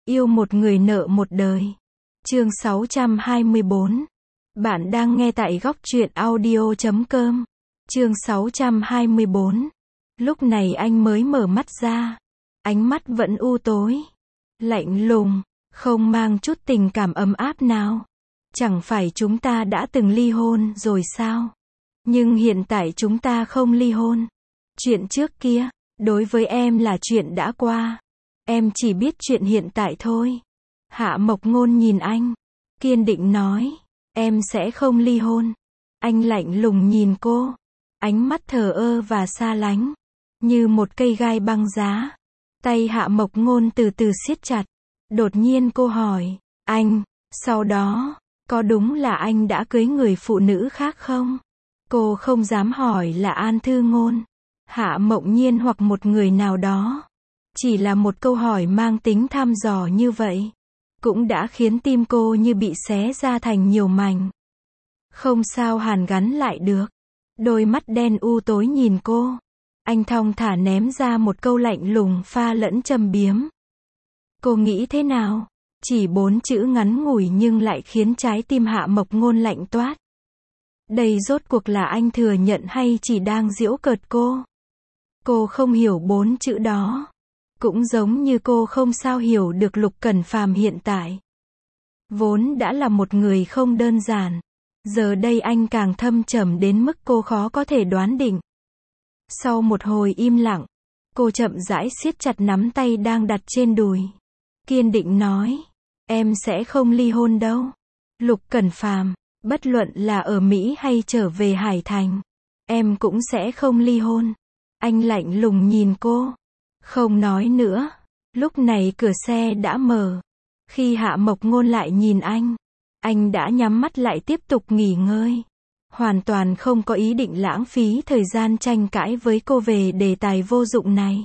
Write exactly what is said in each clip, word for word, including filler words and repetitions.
Yêu một người nợ một đời. Chương sáu trăm hai mươi bốn. Bạn đang nghe tại góc truyện audio chấm com. Chương sáu trăm hai mươi bốn. Lúc này anh mới mở mắt ra. Ánh mắt vẫn u tối, lạnh lùng, không mang chút tình cảm ấm áp nào. Chẳng phải chúng ta đã từng ly hôn rồi sao? Nhưng hiện tại chúng ta không ly hôn. Chuyện trước kia, đối với em là chuyện đã qua. Em chỉ biết chuyện hiện tại thôi. Hạ Mộc Ngôn nhìn anh, kiên định nói, em sẽ không ly hôn. Anh lạnh lùng nhìn cô, ánh mắt thờ ơ và xa lánh, như một cây gai băng giá. Tay Hạ Mộc Ngôn từ từ siết chặt. Đột nhiên cô hỏi, anh, sau đó, có đúng là anh đã cưới người phụ nữ khác không? Cô không dám hỏi là An Thư Ngôn, Hạ Mộng Nhiên hoặc một người nào đó. Chỉ là một câu hỏi mang tính thăm dò như vậy, cũng đã khiến tim cô như bị xé ra thành nhiều mảnh. Không sao hàn gắn lại được. Đôi mắt đen u tối nhìn cô. Anh thong thả ném ra một câu lạnh lùng pha lẫn châm biếm. Cô nghĩ thế nào? Chỉ bốn chữ ngắn ngủi nhưng lại khiến trái tim Hạ Mộc Ngôn lạnh toát. Đây rốt cuộc là anh thừa nhận hay chỉ đang giễu cợt cô? Cô không hiểu bốn chữ đó. Cũng giống như cô không sao hiểu được Lục Cẩn Phàm hiện tại. Vốn đã là một người không đơn giản. Giờ đây anh càng thâm trầm đến mức cô khó có thể đoán định. Sau một hồi im lặng, cô chậm rãi siết chặt nắm tay đang đặt trên đùi. Kiên định nói, em sẽ không ly hôn đâu. Lục Cẩn Phàm, bất luận là ở Mỹ hay trở về Hải Thành, em cũng sẽ không ly hôn. Anh lạnh lùng nhìn cô, không nói nữa. Lúc này cửa xe đã mở. Khi Hạ Mộc Ngôn lại nhìn anh, anh đã nhắm mắt lại tiếp tục nghỉ ngơi. Hoàn toàn không có ý định lãng phí thời gian tranh cãi với cô về đề tài vô dụng này.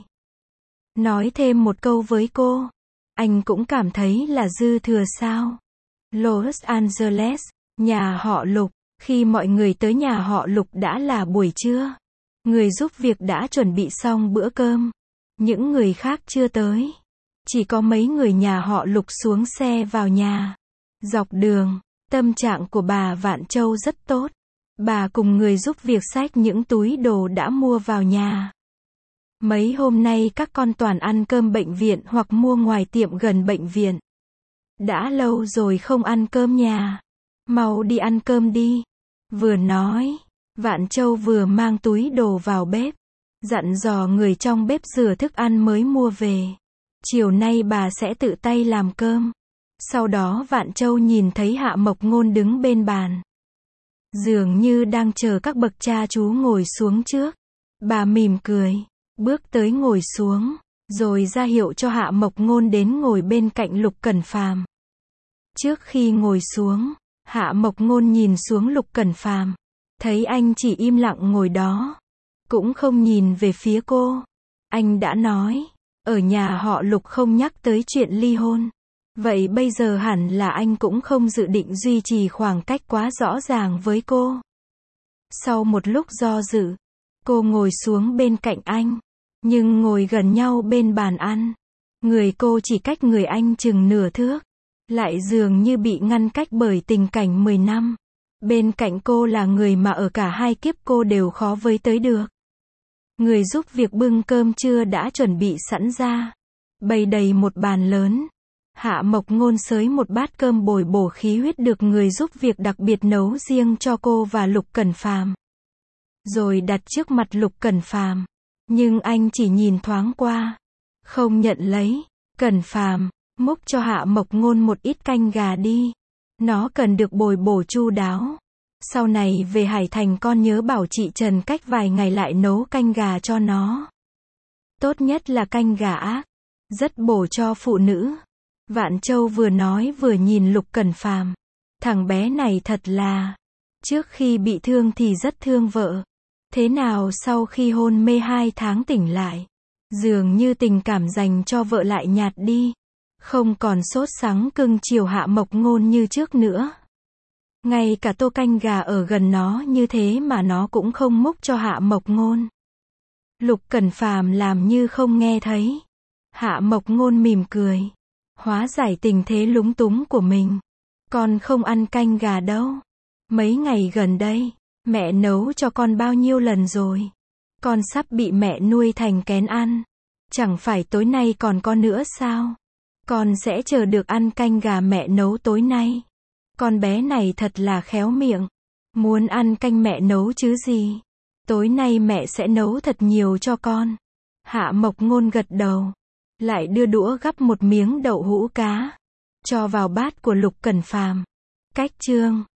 Nói thêm một câu với cô, anh cũng cảm thấy là dư thừa sao. Los Angeles, nhà họ Lục. Khi mọi người tới nhà họ Lục đã là buổi trưa. Người giúp việc đã chuẩn bị xong bữa cơm. Những người khác chưa tới. Chỉ có mấy người nhà họ Lục xuống xe vào nhà. Dọc đường, tâm trạng của bà Vạn Châu rất tốt. Bà cùng người giúp việc xách những túi đồ đã mua vào nhà. Mấy hôm nay các con toàn ăn cơm bệnh viện hoặc mua ngoài tiệm gần bệnh viện. Đã lâu rồi không ăn cơm nhà. Mau đi ăn cơm đi. Vừa nói, Vạn Châu vừa mang túi đồ vào bếp. Dặn dò người trong bếp rửa thức ăn mới mua về. Chiều nay bà sẽ tự tay làm cơm. Sau đó Vạn Châu nhìn thấy Hạ Mộc Ngôn đứng bên bàn. Dường như đang chờ các bậc cha chú ngồi xuống trước. Bà mỉm cười, bước tới ngồi xuống, rồi ra hiệu cho Hạ Mộc Ngôn đến ngồi bên cạnh Lục Cẩn Phàm. Trước khi ngồi xuống, Hạ Mộc Ngôn nhìn xuống Lục Cẩn Phàm, thấy anh chỉ im lặng ngồi đó, cũng không nhìn về phía cô. Anh đã nói, ở nhà họ Lục không nhắc tới chuyện ly hôn. Vậy bây giờ hẳn là anh cũng không dự định duy trì khoảng cách quá rõ ràng với cô. Sau một lúc do dự, cô ngồi xuống bên cạnh anh, nhưng ngồi gần nhau bên bàn ăn. Người cô chỉ cách người anh chừng nửa thước, lại dường như bị ngăn cách bởi tình cảnh mười năm. Bên cạnh cô là người mà ở cả hai kiếp cô đều khó với tới được. Người giúp việc bưng cơm trưa đã chuẩn bị sẵn ra, bày đầy một bàn lớn. Hạ Mộc Ngôn xới một bát cơm bồi bổ khí huyết được người giúp việc đặc biệt nấu riêng cho cô và Lục Cẩn Phàm. Rồi đặt trước mặt Lục Cẩn Phàm, nhưng anh chỉ nhìn thoáng qua, không nhận lấy. Cẩn Phàm, múc cho Hạ Mộc Ngôn một ít canh gà đi. Nó cần được bồi bổ chu đáo. Sau này về Hải Thành con nhớ bảo chị Trần cách vài ngày lại nấu canh gà cho nó. Tốt nhất là canh gà ác, rất bổ cho phụ nữ. Vạn Châu vừa nói vừa nhìn Lục Cẩn Phàm. Thằng bé này thật là, trước khi bị thương thì rất thương vợ. Thế nào sau khi hôn mê hai tháng tỉnh lại, dường như tình cảm dành cho vợ lại nhạt đi. Không còn sốt sắng cưng chiều Hạ Mộc Ngôn như trước nữa. Ngay cả tô canh gà ở gần nó như thế mà nó cũng không múc cho Hạ Mộc Ngôn. Lục Cẩn Phàm làm như không nghe thấy. Hạ Mộc Ngôn mỉm cười, Hóa giải tình thế lúng túng của mình. Con không ăn canh gà đâu. Mấy ngày gần đây, mẹ nấu cho con bao nhiêu lần rồi. Con sắp bị mẹ nuôi thành kén ăn. Chẳng phải tối nay còn có nữa sao? Con sẽ chờ được ăn canh gà mẹ nấu tối nay. Con bé này thật là khéo miệng. Muốn ăn canh mẹ nấu chứ gì. Tối nay mẹ sẽ nấu thật nhiều cho con. Hạ Mộc Ngôn gật đầu. Lại đưa đũa gắp một miếng đậu hũ cá. Cho vào bát của Lục Cẩn Phàm. Cách chương